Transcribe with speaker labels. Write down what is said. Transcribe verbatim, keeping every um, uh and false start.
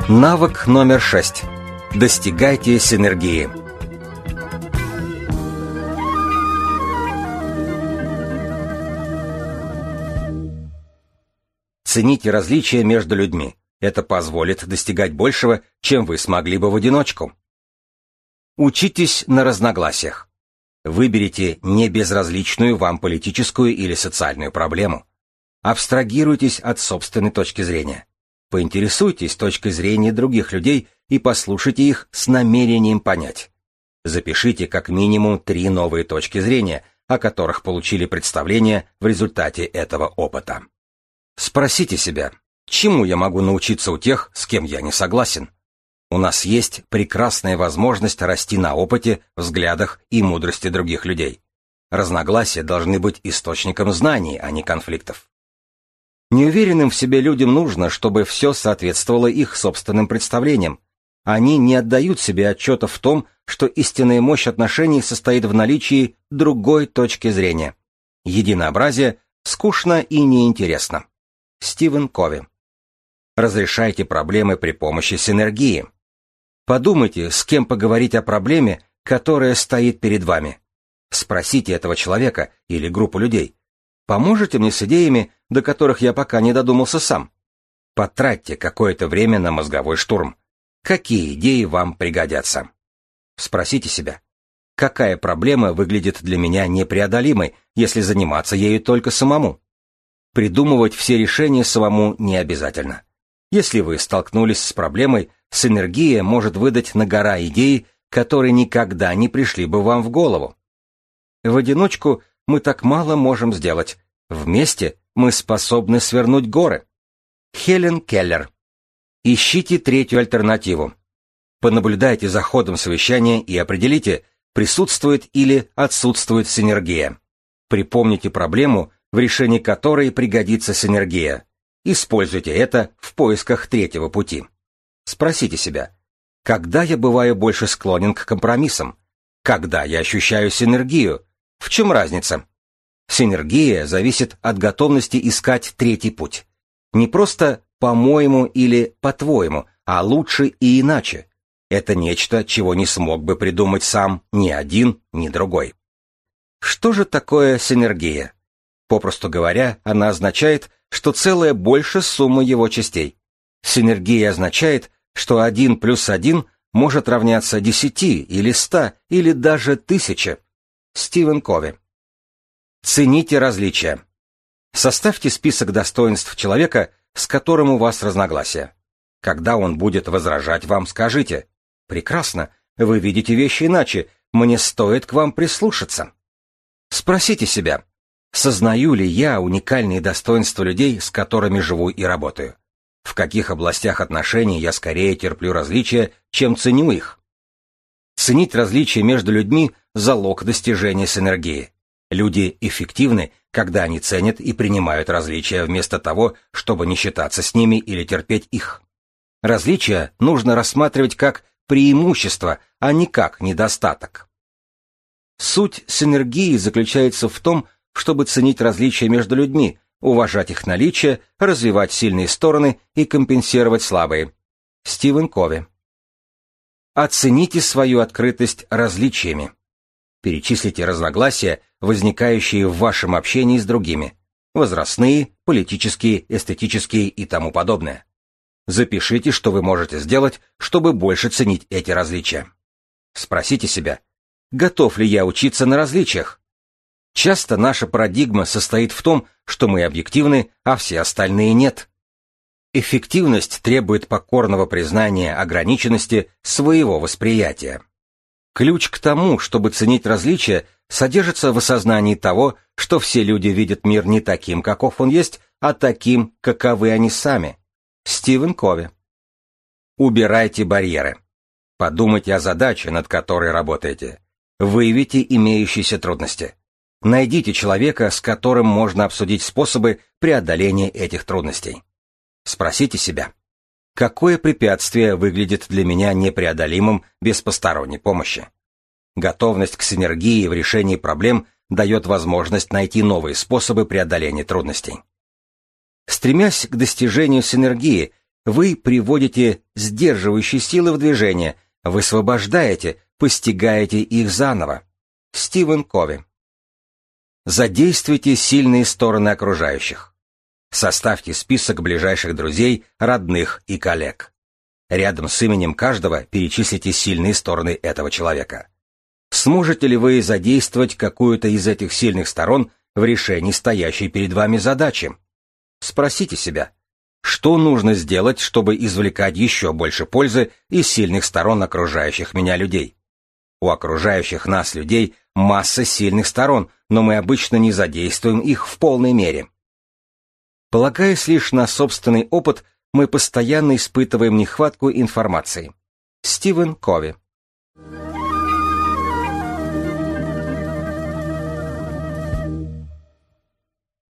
Speaker 1: Навык номер шесть. Достигайте синергии. Цените различия между людьми. Это позволит достигать большего, чем вы смогли бы в одиночку. Учитесь на разногласиях. Выберите не безразличную вам политическую или социальную проблему. Абстрагируйтесь от собственной точки зрения. Поинтересуйтесь точкой зрения других людей и послушайте их с намерением понять. Запишите как минимум три новые точки зрения, о которых получили представление в результате этого опыта. Спросите себя, чему я могу научиться у тех, с кем я не согласен? У нас есть прекрасная возможность расти на опыте, взглядах и мудрости других людей. Разногласия должны быть источником знаний, а не конфликтов. Неуверенным в себе людям нужно, чтобы все соответствовало их собственным представлениям. Они не отдают себе отчета в том, что истинная мощь отношений состоит в наличии другой точки зрения. Единообразие скучно и неинтересно. Стивен Кови. Разрешайте проблемы при помощи синергии. Подумайте, с кем поговорить о проблеме, которая стоит перед вами. Спросите этого человека или группу людей: поможете мне с идеями, до которых я пока не додумался сам? Потратьте какое-то время на мозговой штурм. Какие идеи вам пригодятся? Спросите себя: какая проблема выглядит для меня непреодолимой, если заниматься ею только самому? Придумывать все решения самому не обязательно. Если вы столкнулись с проблемой, синергия может выдать на гора идей, которые никогда не пришли бы вам в голову. В одиночку мы так мало можем сделать. Вместе мы способны свернуть горы. Хелен Келлер. Ищите третью альтернативу. Понаблюдайте за ходом совещания и определите, присутствует или отсутствует синергия. Припомните проблему, в решении которой пригодится синергия. Используйте это в поисках третьего пути. Спросите себя: когда я бываю больше склонен к компромиссам? Когда я ощущаю синергию? В чем разница? Синергия зависит от готовности искать третий путь. Не просто «по-моему» или «по-твоему», а лучше и иначе. Это нечто, чего не смог бы придумать сам ни один, ни другой. Что же такое синергия? Попросту говоря, она означает, что целое больше суммы его частей. Синергия означает, что один плюс один может равняться десяти или ста или даже тысяче. Стивен Кови. Цените различия. Составьте список достоинств человека, с которым у вас разногласия. Когда он будет возражать вам, скажите: «Прекрасно, вы видите вещи иначе, мне стоит к вам прислушаться». Спросите себя: сознаю ли я уникальные достоинства людей, с которыми живу и работаю? В каких областях отношений я скорее терплю различия, чем ценю их? Ценить различия между людьми – залог достижения синергии. Люди эффективны, когда они ценят и принимают различия вместо того, чтобы не считаться с ними или терпеть их. Различия нужно рассматривать как преимущество, а не как недостаток. Суть синергии заключается в том, чтобы ценить различия между людьми, уважать их наличие, развивать сильные стороны и компенсировать слабые. Стивен Кови. Оцените свою открытость различиями. Перечислите разногласия, возникающие в вашем общении с другими. Возрастные, политические, эстетические и тому подобное. Запишите, что вы можете сделать, чтобы больше ценить эти различия. Спросите себя: готов ли я учиться на различиях? Часто наша парадигма состоит в том, что мы объективны, а все остальные нет. Эффективность требует покорного признания ограниченности своего восприятия. Ключ к тому, чтобы ценить различия, содержится в осознании того, что все люди видят мир не таким, каков он есть, а таким, каковы они сами. Стивен Кови. Убирайте барьеры. Подумайте о задаче, над которой работаете. Выявите имеющиеся трудности. Найдите человека, с которым можно обсудить способы преодоления этих трудностей. Спросите себя: какое препятствие выглядит для меня непреодолимым без посторонней помощи? Готовность к синергии в решении проблем дает возможность найти новые способы преодоления трудностей. Стремясь к достижению синергии, Вы приводите сдерживающие силы в движение, высвобождаете, постигаете их заново. Стивен Кови. Задействуйте сильные стороны окружающих. Составьте список ближайших друзей, родных и коллег. Рядом с именем каждого перечислите сильные стороны этого человека. Сможете ли вы задействовать какую-то из этих сильных сторон в решении стоящей перед вами задачи? Спросите себя, что нужно сделать, чтобы извлекать еще больше пользы из сильных сторон окружающих меня людей? У окружающих нас людей масса сильных сторон, но мы обычно не задействуем их в полной мере. Полагаясь лишь на собственный опыт, мы постоянно испытываем нехватку информации. Стивен Кови.